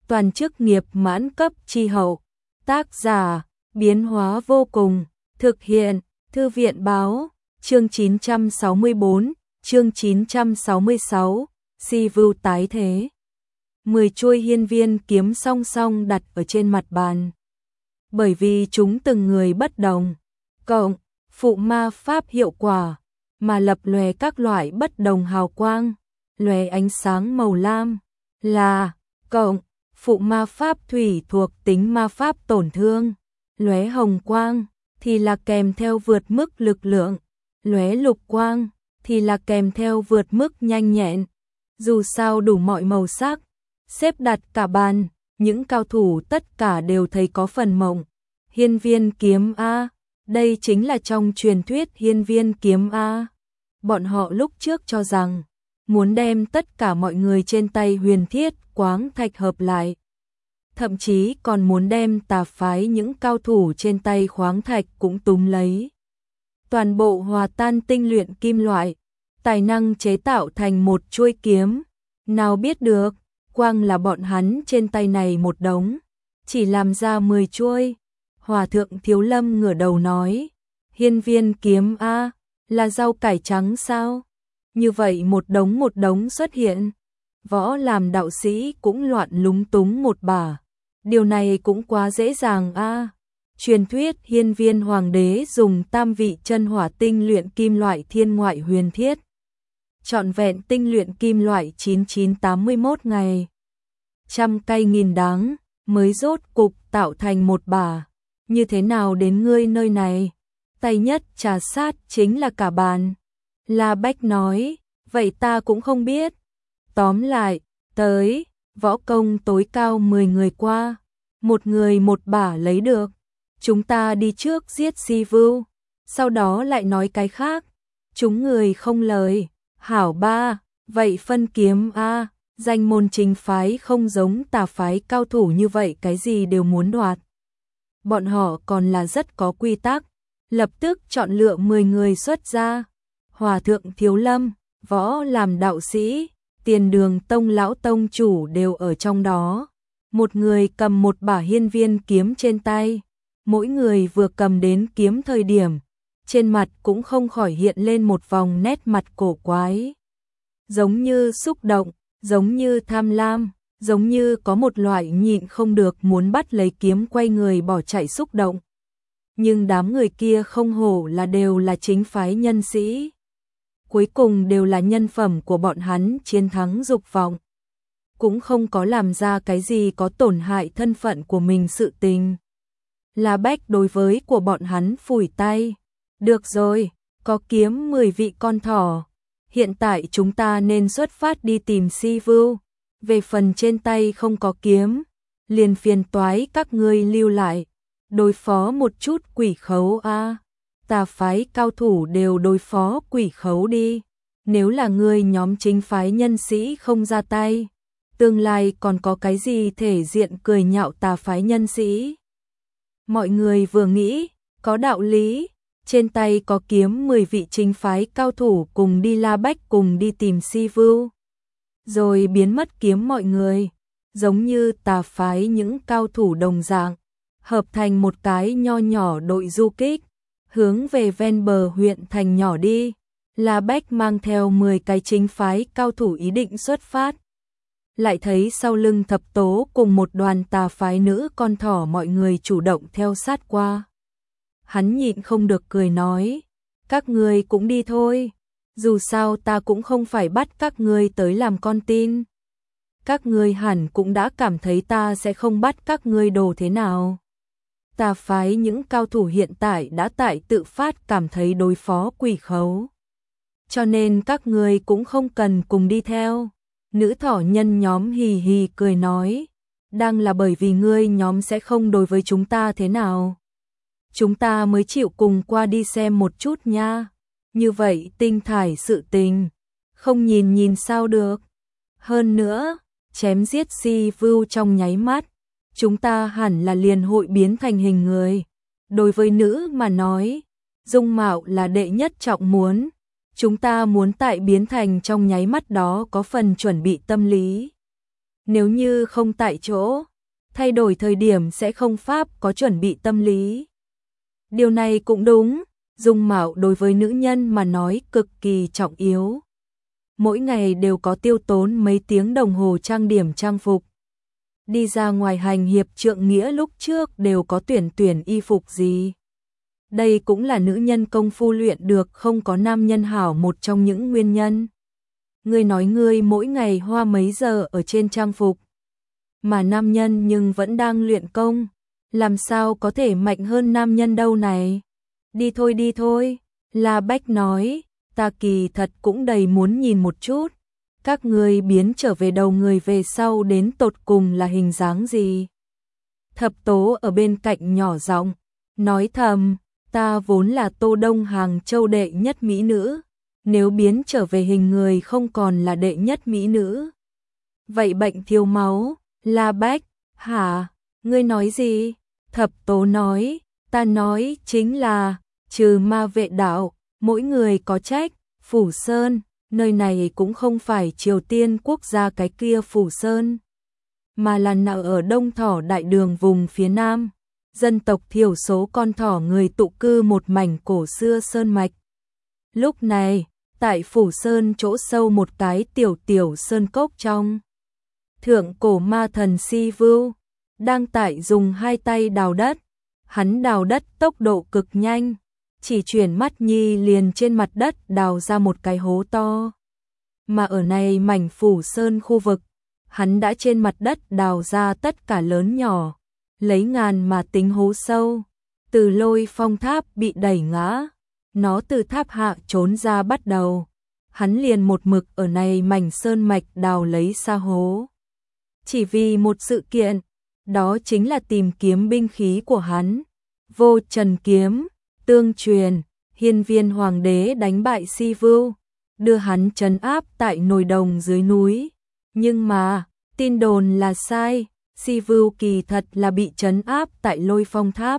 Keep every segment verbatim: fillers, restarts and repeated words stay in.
toàn chức nghiệp mãn cấp chi hậu. Tác giả, biến hóa vô cùng, thực hiện, Thư viện báo, chương chín trăm sáu mươi bốn, chương chín trăm sáu mươi sáu, si vưu tái thế. Mười chuôi hiên viên kiếm song song đặt ở trên mặt bàn. Bởi vì chúng từng người bất đồng, cộng, phụ ma pháp hiệu quả, mà lập lòe các loại bất đồng hào quang, lòe ánh sáng màu lam, là, cộng, phụ ma pháp thủy thuộc tính ma pháp tổn thương, lóe hồng quang, thì là kèm theo vượt mức lực lượng, lóe lục quang, thì là kèm theo vượt mức nhanh nhẹn. Dù sao đủ mọi màu sắc, xếp đặt cả bàn, những cao thủ tất cả đều thấy có phần mộng. Hiên viên kiếm A, đây chính là trong truyền thuyết hiên viên kiếm A. Bọn họ lúc trước cho rằng, muốn đem tất cả mọi người trên tay huyền thiết quáng thạch hợp lại. Thậm chí còn muốn đem tà phái những cao thủ trên tay khoáng thạch cũng túm lấy. Toàn bộ hòa tan tinh luyện kim loại, tài năng chế tạo thành một chuôi kiếm. Nào biết được, quang là bọn hắn trên tay này một đống, chỉ làm ra mười chuôi. Hòa thượng Thiếu Lâm ngửa đầu nói, hiên viên kiếm A, là rau cải trắng sao? Như vậy một đống một đống xuất hiện. Võ làm đạo sĩ cũng loạn lúng túng một bả. Điều này cũng quá dễ dàng a. Truyền thuyết hiên viên hoàng đế dùng tam vị chân hỏa tinh luyện kim loại thiên ngoại huyền thiết. Trọn vẹn tinh luyện kim loại chín nghìn chín trăm tám mươi mốt ngày. Trăm cây nghìn đắng mới rốt cục tạo thành một bả. Như thế nào đến ngươi nơi này? Tay nhất trà sát chính là cả bàn. La Bách nói, vậy ta cũng không biết. Tóm lại, tới, võ công tối cao mười người qua, một người một bả lấy được. Chúng ta đi trước giết si vưu, sau đó lại nói cái khác. Chúng người không lời, hảo ba, vậy phân kiếm a, danh môn chính phái không giống tà phái cao thủ như vậy cái gì đều muốn đoạt. Bọn họ còn là rất có quy tắc, lập tức chọn lựa mười người xuất ra. Hòa thượng Thiếu Lâm, võ làm đạo sĩ, Tiền Đường tông lão tông chủ đều ở trong đó. Một người cầm một bả hiên viên kiếm trên tay. Mỗi người vừa cầm đến kiếm thời điểm, trên mặt cũng không khỏi hiện lên một vòng nét mặt cổ quái. Giống như xúc động, giống như tham lam, giống như có một loại nhịn không được muốn bắt lấy kiếm quay người bỏ chạy xúc động. Nhưng đám người kia không hổ là đều là chính phái nhân sĩ. Cuối cùng đều là nhân phẩm của bọn hắn chiến thắng dục vọng. Cũng không có làm ra cái gì có tổn hại thân phận của mình sự tình. La Bách đối với của bọn hắn phủi tay. Được rồi, có kiếm mười vị con thỏ. Hiện tại chúng ta nên xuất phát đi tìm si vưu. Về phần trên tay không có kiếm, liền phiền toái các ngươi lưu lại. Đối phó một chút quỷ khấu a. Tà phái cao thủ đều đối phó quỷ khấu đi. Nếu là ngươi nhóm chính phái nhân sĩ không ra tay, tương lai còn có cái gì thể diện cười nhạo tà phái nhân sĩ. Mọi người vừa nghĩ, có đạo lý, trên tay có kiếm mười vị chính phái cao thủ cùng đi La Bách cùng đi tìm si vưu. Rồi biến mất kiếm mọi người, giống như tà phái những cao thủ đồng dạng, hợp thành một cái nho nhỏ đội du kích, hướng về ven bờ huyện thành nhỏ đi. La Bách mang theo mười cái chính phái cao thủ ý định xuất phát. Lại thấy sau lưng thập tố cùng một đoàn tà phái nữ con thỏ mọi người chủ động theo sát qua. Hắn nhịn không được cười nói, các ngươi cũng đi thôi, dù sao ta cũng không phải bắt các ngươi tới làm con tin. Các ngươi hẳn cũng đã cảm thấy ta sẽ không bắt các ngươi đồ thế nào. Tà phái những cao thủ hiện tại đã tại tự phát cảm thấy đối phó quỷ khấu. Cho nên các ngươi cũng không cần cùng đi theo. Nữ thỏ nhân nhóm hì hì cười nói, đang là bởi vì ngươi nhóm sẽ không đối với chúng ta thế nào. Chúng ta mới chịu cùng qua đi xem một chút nha. Như vậy tinh thải sự tình, không nhìn nhìn sao được. Hơn nữa, chém giết si vưu trong nháy mắt, chúng ta hẳn là liền hội biến thành hình người. Đối với nữ mà nói, dung mạo là đệ nhất trọng muốn. Chúng ta muốn tại biến thành trong nháy mắt đó có phần chuẩn bị tâm lý. Nếu như không tại chỗ, thay đổi thời điểm sẽ không pháp có chuẩn bị tâm lý. Điều này cũng đúng, dung mạo đối với nữ nhân mà nói cực kỳ trọng yếu. Mỗi ngày đều có tiêu tốn mấy tiếng đồng hồ trang điểm trang phục. Đi ra ngoài hành hiệp trượng nghĩa lúc trước đều có tuyển tuyển y phục gì. Đây cũng là nữ nhân công phu luyện được không có nam nhân hảo một trong những nguyên nhân. Ngươi nói ngươi mỗi ngày hoa mấy giờ ở trên trang phục, mà nam nhân nhưng vẫn đang luyện công, làm sao có thể mạnh hơn nam nhân đâu này. Đi thôi đi thôi, La Bách nói, ta kỳ thật cũng đầy muốn nhìn một chút. Các ngươi biến trở về đầu người về sau đến tột cùng là hình dáng gì. Thập Tố ở bên cạnh nhỏ giọng nói thầm, ta vốn là Tô Đông Hàng Châu đệ nhất mỹ nữ, nếu biến trở về hình người không còn là đệ nhất mỹ nữ. Vậy bệnh thiếu máu, La Bách, hả, ngươi nói gì? Thập Tố nói, ta nói chính là, trừ ma vệ đạo, mỗi người có trách, Phủ Sơn, nơi này cũng không phải Triều Tiên quốc gia cái kia Phủ Sơn, mà là nằm ở Đông Thỏ Đại Đường vùng phía Nam, dân tộc thiểu số con thỏ người tụ cư một mảnh cổ xưa sơn mạch. Lúc này, tại Phủ Sơn chỗ sâu một cái tiểu tiểu sơn cốc trong, thượng cổ ma thần Si Vưu đang tại dùng hai tay đào đất, hắn đào đất tốc độ cực nhanh, chỉ chuyển mắt nhi liền trên mặt đất đào ra một cái hố to. Mà ở này mảnh Phủ Sơn khu vực, hắn đã trên mặt đất đào ra tất cả lớn nhỏ, lấy ngàn mà tính hố sâu. Từ Lôi Phong tháp bị đẩy ngã, nó từ tháp hạ trốn ra bắt đầu, hắn liền một mực ở này mảnh sơn mạch đào lấy sa hố. Chỉ vì một sự kiện, đó chính là tìm kiếm binh khí của hắn, Vô Trần kiếm, tương truyền, Hiên Viên Hoàng đế đánh bại Si Vưu, đưa hắn trấn áp tại nồi đồng dưới núi. Nhưng mà, tin đồn là sai, Si Vưu kỳ thật là bị trấn áp tại Lôi Phong tháp,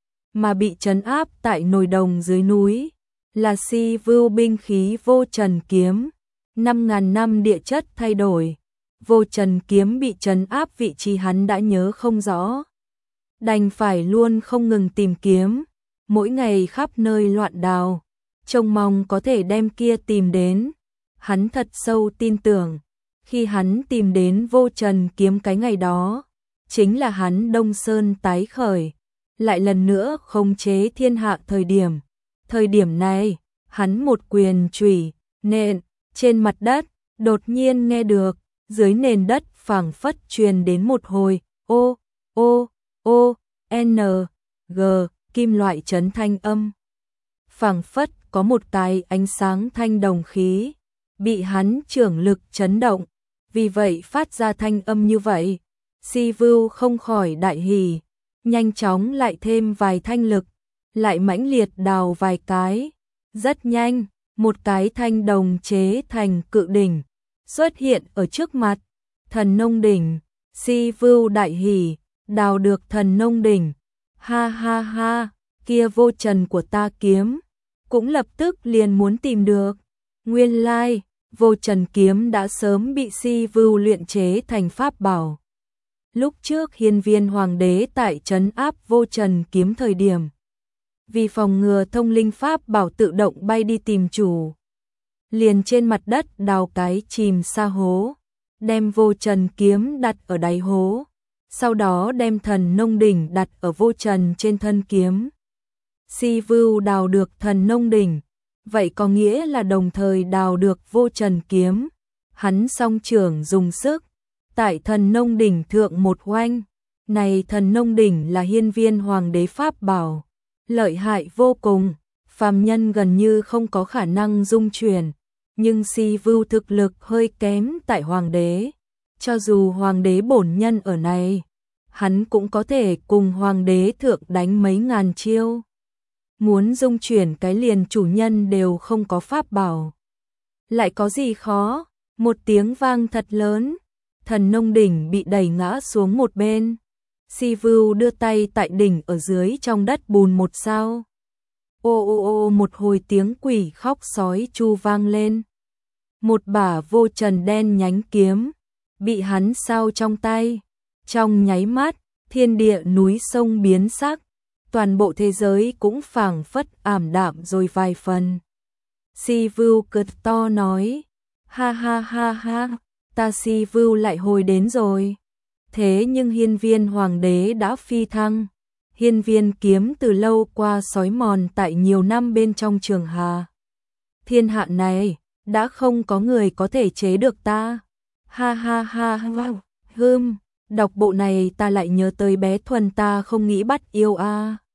mà bị trấn áp tại nồi đồng dưới núi là Si Vưu binh khí Vô Trần kiếm. Năm ngàn năm địa chất thay đổi, Vô Trần kiếm bị trấn áp vị trí hắn đã nhớ không rõ, đành phải luôn không ngừng tìm kiếm, mỗi ngày khắp nơi loạn đào, trông mong có thể đem kia tìm đến. Hắn thật sâu tin tưởng, khi hắn tìm đến Vô Trần kiếm cái ngày đó, chính là hắn Đông Sơn tái khởi, lại lần nữa khống chế thiên hạ thời điểm. Thời điểm này, hắn một quyền chủy nện trên mặt đất, đột nhiên nghe được dưới nền đất phảng phất truyền đến một hồi ô ô ô n g kim loại chấn thanh âm, phảng phất có một cái ánh sáng thanh đồng khí bị hắn trưởng lực chấn động, vì vậy phát ra thanh âm như vậy. Si Vưu không khỏi đại hỉ, nhanh chóng lại thêm vài thanh lực, lại mãnh liệt đào vài cái. Rất nhanh, một cái thanh đồng chế thành cự đỉnh xuất hiện ở trước mặt. Thần nông đỉnh, Si Vưu đại hỉ, đào được thần nông đỉnh. Ha ha ha, kia Vô Trần của ta kiếm, cũng lập tức liền muốn tìm được. Nguyên lai, Vô Trần kiếm đã sớm bị Si Vưu luyện chế thành pháp bảo. Lúc trước Hiên Viên Hoàng đế tại trấn áp Vô Trần kiếm thời điểm, vì phòng ngừa thông linh pháp bảo tự động bay đi tìm chủ, liền trên mặt đất đào cái chìm sa hố, đem Vô Trần kiếm đặt ở đáy hố, sau đó đem thần nông đỉnh đặt ở Vô Trần trên thân kiếm. Si Vưu đào được thần nông đỉnh, vậy có nghĩa là đồng thời đào được Vô Trần kiếm. Hắn song trưởng dùng sức, tại thần nông đỉnh thượng một oanh. Này thần nông đỉnh là Hiên Viên Hoàng đế pháp bảo, lợi hại vô cùng, phàm nhân gần như không có khả năng dung chuyển, nhưng Si Vưu thực lực hơi kém tại Hoàng đế. Cho dù Hoàng đế bổn nhân ở này, hắn cũng có thể cùng Hoàng đế thượng đánh mấy ngàn chiêu. Muốn dung chuyển cái liền chủ nhân đều không có pháp bảo, lại có gì khó. Một tiếng vang thật lớn, thần nông đỉnh bị đẩy ngã xuống một bên. Si Vưu đưa tay tại đỉnh ở dưới trong đất bùn một sao. Ô ô ô một hồi tiếng quỷ khóc sói chu vang lên. Một bả Vô Trần đen nhánh kiếm bị hắn sao trong tay. Trong nháy mắt, thiên địa núi sông biến sắc, toàn bộ thế giới cũng phảng phất ảm đạm rồi vài phần. Si Vu cực to nói, ha ha ha ha, ta Si Vu lại hồi đến rồi. Thế nhưng hiên viên hoàng đế đã phi thăng, hiên viên kiếm từ lâu qua sói mòn tại nhiều năm bên trong Trường Hà. Thiên hạ này, đã không có người có thể chế được ta. Ha ha ha ha, hưm, đọc bộ này ta lại nhớ tới bé Thuần ta không nghĩ bắt yêu a. À.